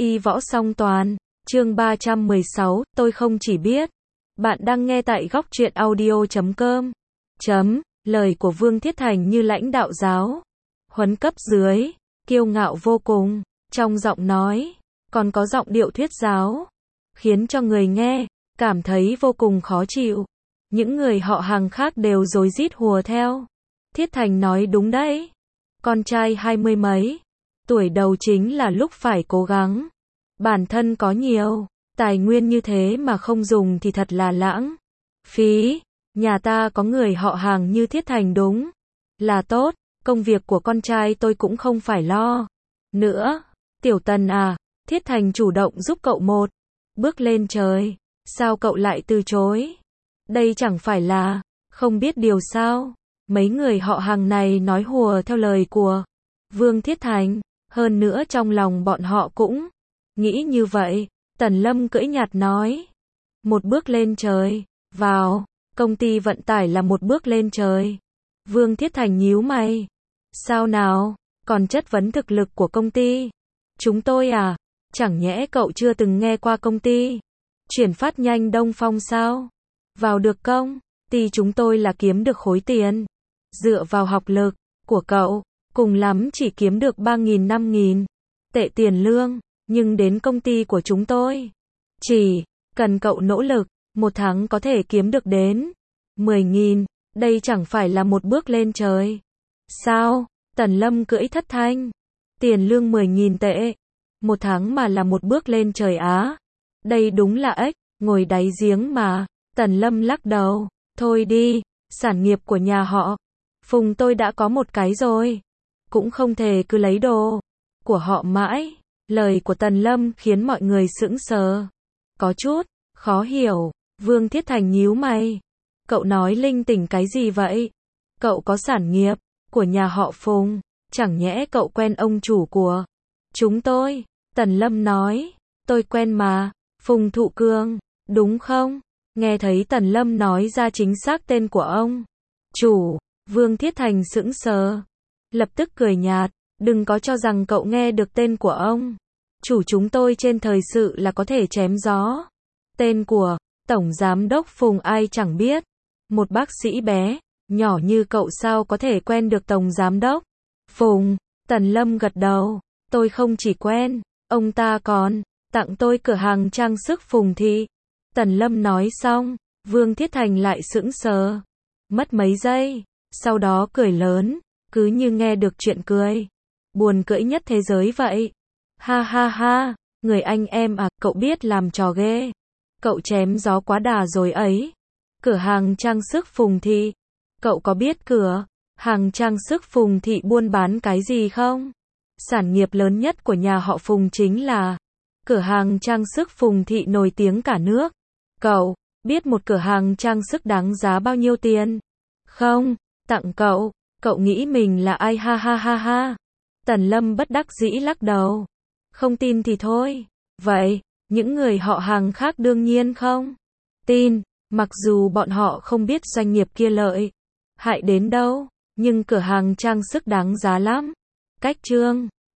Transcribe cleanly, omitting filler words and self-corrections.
Y võ song toàn, chương 316, tôi không chỉ biết. Bạn đang nghe tại góc truyện audio.com. Lời của Vương Thiết Thành như lãnh đạo giáo huấn cấp dưới, kiêu ngạo vô cùng, trong giọng nói, còn có giọng điệu thuyết giáo, khiến cho người nghe cảm thấy vô cùng khó chịu. Những người họ hàng khác đều rối rít hùa theo. Thiết Thành nói đúng đấy. Con trai 20 mấy tuổi đầu chính là lúc phải cố gắng. Bản thân có nhiều tài nguyên như thế mà không dùng thì thật là lãng phí. Nhà ta có người họ hàng như Thiết Thành đúng là tốt. Công việc của con trai tôi cũng không phải lo nữa. Tiểu Tần à, Thiết Thành chủ động giúp cậu một bước lên trời. Sao cậu lại từ chối? Đây chẳng phải là không biết điều sao? Mấy người họ hàng này nói hùa theo lời của Vương Thiết Thành. Hơn nữa trong lòng bọn họ cũng nghĩ như vậy. Tần Lâm cưỡi nhạt nói. Một bước lên trời. Vào công ty vận tải là một bước lên trời. Vương Thiết Thành nhíu mày. Sao nào? Còn chất vấn thực lực của công ty. Chúng tôi à? Chẳng nhẽ cậu chưa từng nghe qua công ty chuyển phát nhanh Đông Phong sao? Vào được công ty chúng tôi là kiếm được khối tiền. Dựa vào học lực của cậu, cùng lắm chỉ kiếm được 3.000 5.000 tệ tiền lương. Nhưng đến công ty của chúng tôi, chỉ cần cậu nỗ lực, một tháng có thể kiếm được đến 10.000. Đây chẳng phải là một bước lên trời. Sao? Tần Lâm cưỡi thất thanh. Tiền lương 10.000 tệ. Một tháng mà là một bước lên trời á. Đây đúng là ếch ngồi đáy giếng mà. Tần Lâm lắc đầu. Thôi đi, sản nghiệp của nhà họ Phùng tôi đã có một cái rồi. Cũng không thể cứ lấy đồ của họ mãi. Lời của Tần Lâm khiến mọi người sững sờ. Có chút khó hiểu. Vương Thiết Thành nhíu mày. Cậu nói linh tinh cái gì vậy? Cậu có sản nghiệp của nhà họ Phùng. Chẳng nhẽ cậu quen ông chủ của chúng tôi? Tần Lâm nói. Tôi quen mà. Phùng Thụ Cương, đúng không? Nghe thấy Tần Lâm nói ra chính xác tên của ông chủ, Vương Thiết Thành sững sờ. Lập tức cười nhạt. Đừng có cho rằng cậu nghe được tên của ông chủ chúng tôi trên thời sự là có thể chém gió. Tên của Tổng Giám đốc Phùng ai chẳng biết. Một bác sĩ bé nhỏ như cậu sao có thể quen được Tổng Giám đốc Phùng? Tần Lâm gật đầu. Tôi không chỉ quen, ông ta còn tặng tôi cửa hàng trang sức Phùng Thị. Tần Lâm nói xong, Vương Thiết Thành lại sững sờ. Mất mấy giây, sau đó cười lớn, cứ như nghe được chuyện cười buồn cười nhất thế giới vậy. Ha ha ha, người anh em à, cậu biết làm trò ghê. Cậu chém gió quá đà rồi ấy. Cửa hàng trang sức Phùng Thị. Cậu có biết cửa hàng trang sức Phùng Thị buôn bán cái gì không? Sản nghiệp lớn nhất của nhà họ Phùng chính là cửa hàng trang sức Phùng Thị nổi tiếng cả nước. Cậu biết một cửa hàng trang sức đáng giá bao nhiêu tiền không? Tặng cậu, cậu nghĩ mình là ai? Ha ha ha ha. Tần Lâm bất đắc dĩ lắc đầu. Không tin thì thôi. Vậy, những người họ hàng khác đương nhiên không tin. Mặc dù bọn họ không biết doanh nghiệp kia lợi hại đến đâu, nhưng cửa hàng trang sức đáng giá lắm. Cách chương